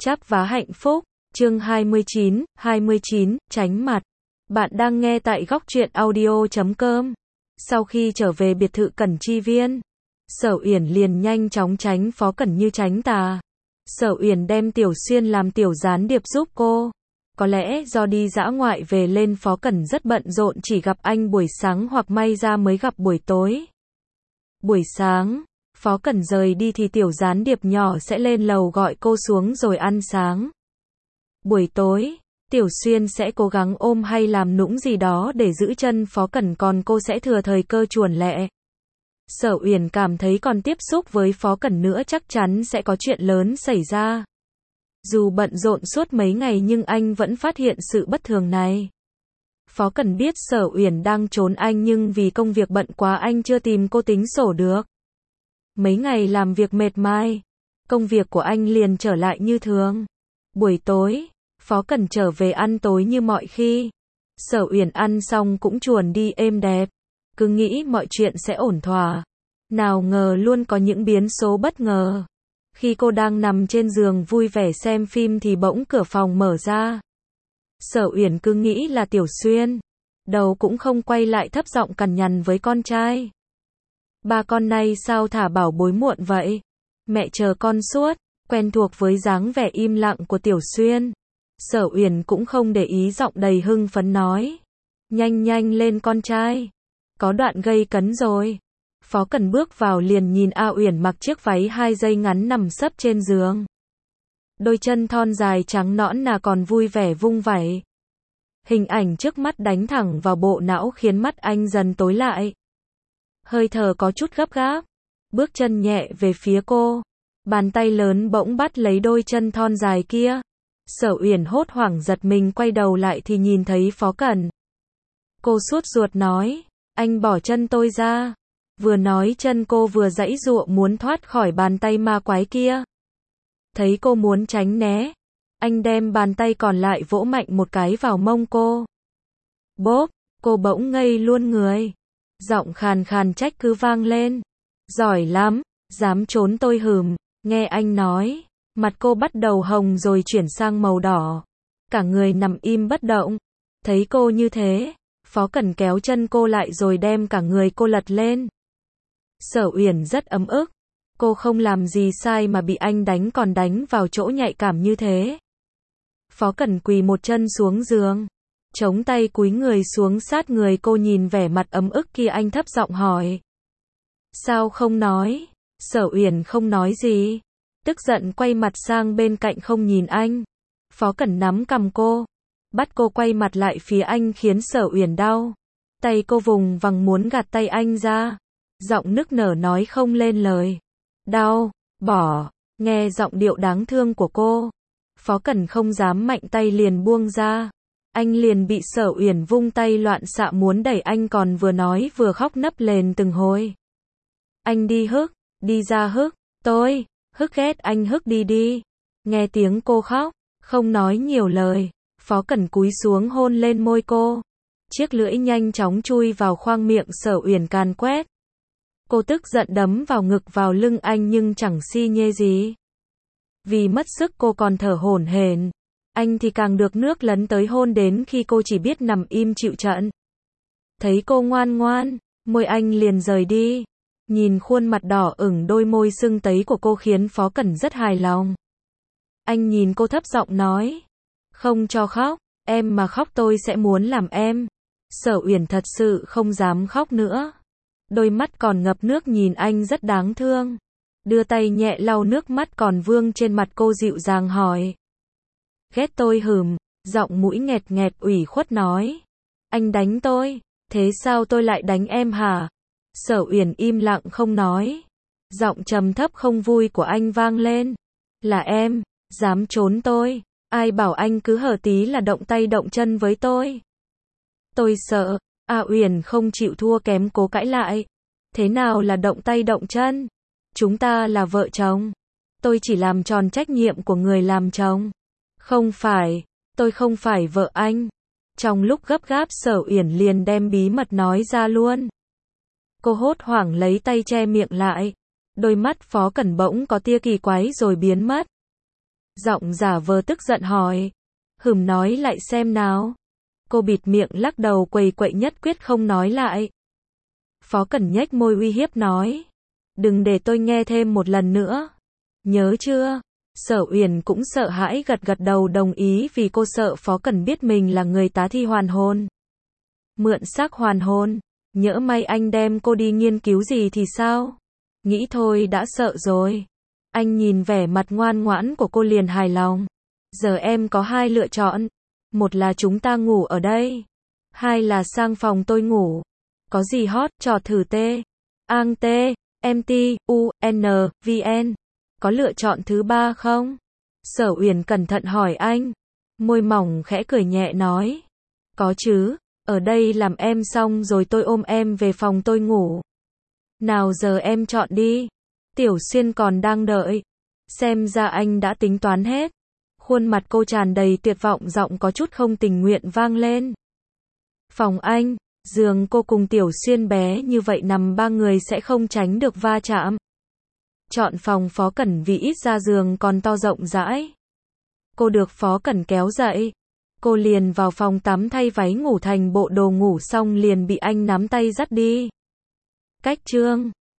Chắp vá hạnh phúc, chương 29, tránh mặt. Bạn đang nghe tại góc truyện audio.com. Sau khi trở về biệt thự Cẩn Chi Viên, Sở Uyển liền nhanh chóng tránh Phó Cẩn như tránh tà. Sở Uyển đem Tiểu Xuyên làm tiểu gián điệp giúp cô. Có lẽ do đi dã ngoại về lên Phó Cẩn rất bận rộn, chỉ gặp anh buổi sáng hoặc may ra mới gặp buổi tối. Buổi sáng, Phó Cẩn rời đi thì tiểu gián điệp nhỏ sẽ lên lầu gọi cô xuống rồi ăn sáng. Buổi tối, Tiểu Xuyên sẽ cố gắng ôm hay làm nũng gì đó để giữ chân Phó Cẩn, còn cô sẽ thừa thời cơ chuồn lẹ. Sở Uyển cảm thấy còn tiếp xúc với Phó Cẩn nữa chắc chắn sẽ có chuyện lớn xảy ra. Dù bận rộn suốt mấy ngày nhưng anh vẫn phát hiện sự bất thường này. Phó Cẩn biết Sở Uyển đang trốn anh nhưng vì công việc bận quá anh chưa tìm cô tính sổ được. Mấy ngày làm việc mệt mỏi, công việc của anh liền trở lại như thường. Buổi tối, Phó Cẩn trở về ăn tối như mọi khi. Sở Uyển ăn xong cũng chuồn đi êm đẹp. Cứ nghĩ mọi chuyện sẽ ổn thỏa. Nào ngờ luôn có những biến số bất ngờ. Khi cô đang nằm trên giường vui vẻ xem phim thì bỗng cửa phòng mở ra. Sở Uyển cứ nghĩ là Tiểu Xuyên. Đầu cũng không quay lại, thấp giọng cằn nhằn với con trai. Ba con này sao thả bảo bối muộn vậy? Mẹ chờ con suốt. Quen thuộc với dáng vẻ im lặng của Tiểu Xuyên, Sở Uyển cũng không để ý, giọng đầy hưng phấn nói. Nhanh nhanh lên con trai. Có đoạn gây cấn rồi. Phó Cẩn bước vào liền nhìn A Uyển mặc chiếc váy 2 dây ngắn nằm sấp trên giường. Đôi chân thon dài trắng nõn nà còn vui vẻ vung vẩy. Hình ảnh trước mắt đánh thẳng vào bộ não khiến mắt anh dần tối lại. Hơi thở có chút gấp gáp. Bước chân nhẹ về phía cô. Bàn tay lớn bỗng bắt lấy đôi chân thon dài kia. Sở Uyển hốt hoảng giật mình quay đầu lại thì nhìn thấy Phó Cẩn. Cô sốt ruột nói, anh bỏ chân tôi ra. Vừa nói chân cô vừa giãy giụa muốn thoát khỏi bàn tay ma quái kia. Thấy cô muốn tránh né, anh đem bàn tay còn lại vỗ mạnh một cái vào mông cô. Bốp, cô bỗng ngây luôn người. Giọng khàn khàn trách cứ vang lên. Giỏi lắm, dám trốn tôi hừm. Nghe anh nói, mặt cô bắt đầu hồng rồi chuyển sang màu đỏ. Cả người nằm im bất động. Thấy cô như thế, Phó Cẩn kéo chân cô lại rồi đem cả người cô lật lên. Sở Uyển rất ấm ức. Cô không làm gì sai mà bị anh đánh, còn đánh vào chỗ nhạy cảm như thế. Phó Cẩn quỳ một chân xuống giường, chống tay cúi người xuống sát người cô, nhìn vẻ mặt ấm ức kia anh thấp giọng hỏi. Sao không nói? Sở Uyển không nói gì. Tức giận quay mặt sang bên cạnh không nhìn anh. Phó Cẩn nắm cằm cô, bắt cô quay mặt lại phía anh khiến Sở Uyển đau. Tay cô vùng vằng muốn gạt tay anh ra. Giọng nức nở nói không lên lời. Đau, bỏ. Nghe giọng điệu đáng thương của cô, Phó Cẩn không dám mạnh tay liền buông ra. Anh liền bị Sở Uyển vung tay loạn xạ muốn đẩy anh, còn vừa nói vừa khóc nấc lên từng hồi. Anh đi hức, đi ra hức, tôi, hức ghét anh hức đi đi. Nghe tiếng cô khóc, không nói nhiều lời, Phó Cẩn cúi xuống hôn lên môi cô. Chiếc lưỡi nhanh chóng chui vào khoang miệng Sở Uyển càn quét. Cô tức giận đấm vào ngực vào lưng anh nhưng chẳng si nhê gì. Vì mất sức cô còn thở hổn hển. Anh thì càng được nước lấn tới hôn đến khi cô chỉ biết nằm im chịu trận. Thấy cô ngoan ngoan, môi anh liền rời đi. Nhìn khuôn mặt đỏ ửng đôi môi sưng tấy của cô khiến Phó Cẩn rất hài lòng. Anh nhìn cô thấp giọng nói. Không cho khóc, em mà khóc tôi sẽ muốn làm em. Sở Uyển thật sự không dám khóc nữa. Đôi mắt còn ngập nước nhìn anh rất đáng thương. Đưa tay nhẹ lau nước mắt còn vương trên mặt cô, dịu dàng hỏi. Ghét tôi hừm, giọng mũi nghẹt nghẹt ủy khuất nói. Anh đánh tôi, thế sao tôi lại đánh em hả? Sở Uyển im lặng không nói. Giọng trầm thấp không vui của anh vang lên. Là em, dám trốn tôi. Ai bảo anh cứ hở tí là động tay động chân với tôi. Tôi sợ. A Uyển không chịu thua kém cố cãi lại. Thế nào là động tay động chân? Chúng ta là vợ chồng. Tôi chỉ làm tròn trách nhiệm của người làm chồng. Không phải, tôi không phải vợ anh. Trong lúc gấp gáp Sở Uyển liền đem bí mật nói ra luôn. Cô hốt hoảng lấy tay che miệng lại. Đôi mắt Phó Cẩn bỗng có tia kỳ quái rồi biến mất. Giọng giả vờ tức giận hỏi. Nói lại xem nào. Cô bịt miệng lắc đầu quầy quậy nhất quyết không nói lại. Phó Cẩn nhếch môi uy hiếp nói. Đừng để tôi nghe thêm một lần nữa. Nhớ chưa? Sở Uyển cũng sợ hãi gật gật đầu đồng ý vì cô sợ Phó Cẩn biết mình là người tá thi hoàn hồn. Mượn xác hoàn hồn. Nhỡ may anh đem cô đi nghiên cứu gì thì sao? Nghĩ thôi đã sợ rồi. Anh nhìn vẻ mặt ngoan ngoãn của cô liền hài lòng. Giờ em có hai lựa chọn. Một là chúng ta ngủ ở đây. Hai là sang phòng tôi ngủ. Có gì hot, trò thử tê. Ang tê, MT, U, N, VN. Có lựa chọn thứ ba không? Sở Uyển cẩn thận hỏi anh. Môi mỏng khẽ cười nhẹ nói. Có chứ, ở đây làm em xong rồi tôi ôm em về phòng tôi ngủ. Nào giờ em chọn đi. Tiểu Xuyên còn đang đợi. Xem ra anh đã tính toán hết. Khuôn mặt cô tràn đầy tuyệt vọng, giọng có chút không tình nguyện vang lên. Phòng anh, giường cô cùng Tiểu Xuyên bé như vậy nằm ba người sẽ không tránh được va chạm. Chọn phòng Phó Cẩn vì ít ra giường còn to rộng rãi. Cô được Phó Cẩn kéo dậy. Cô liền vào phòng tắm thay váy ngủ thành bộ đồ ngủ xong liền bị anh nắm tay dắt đi. Cách chương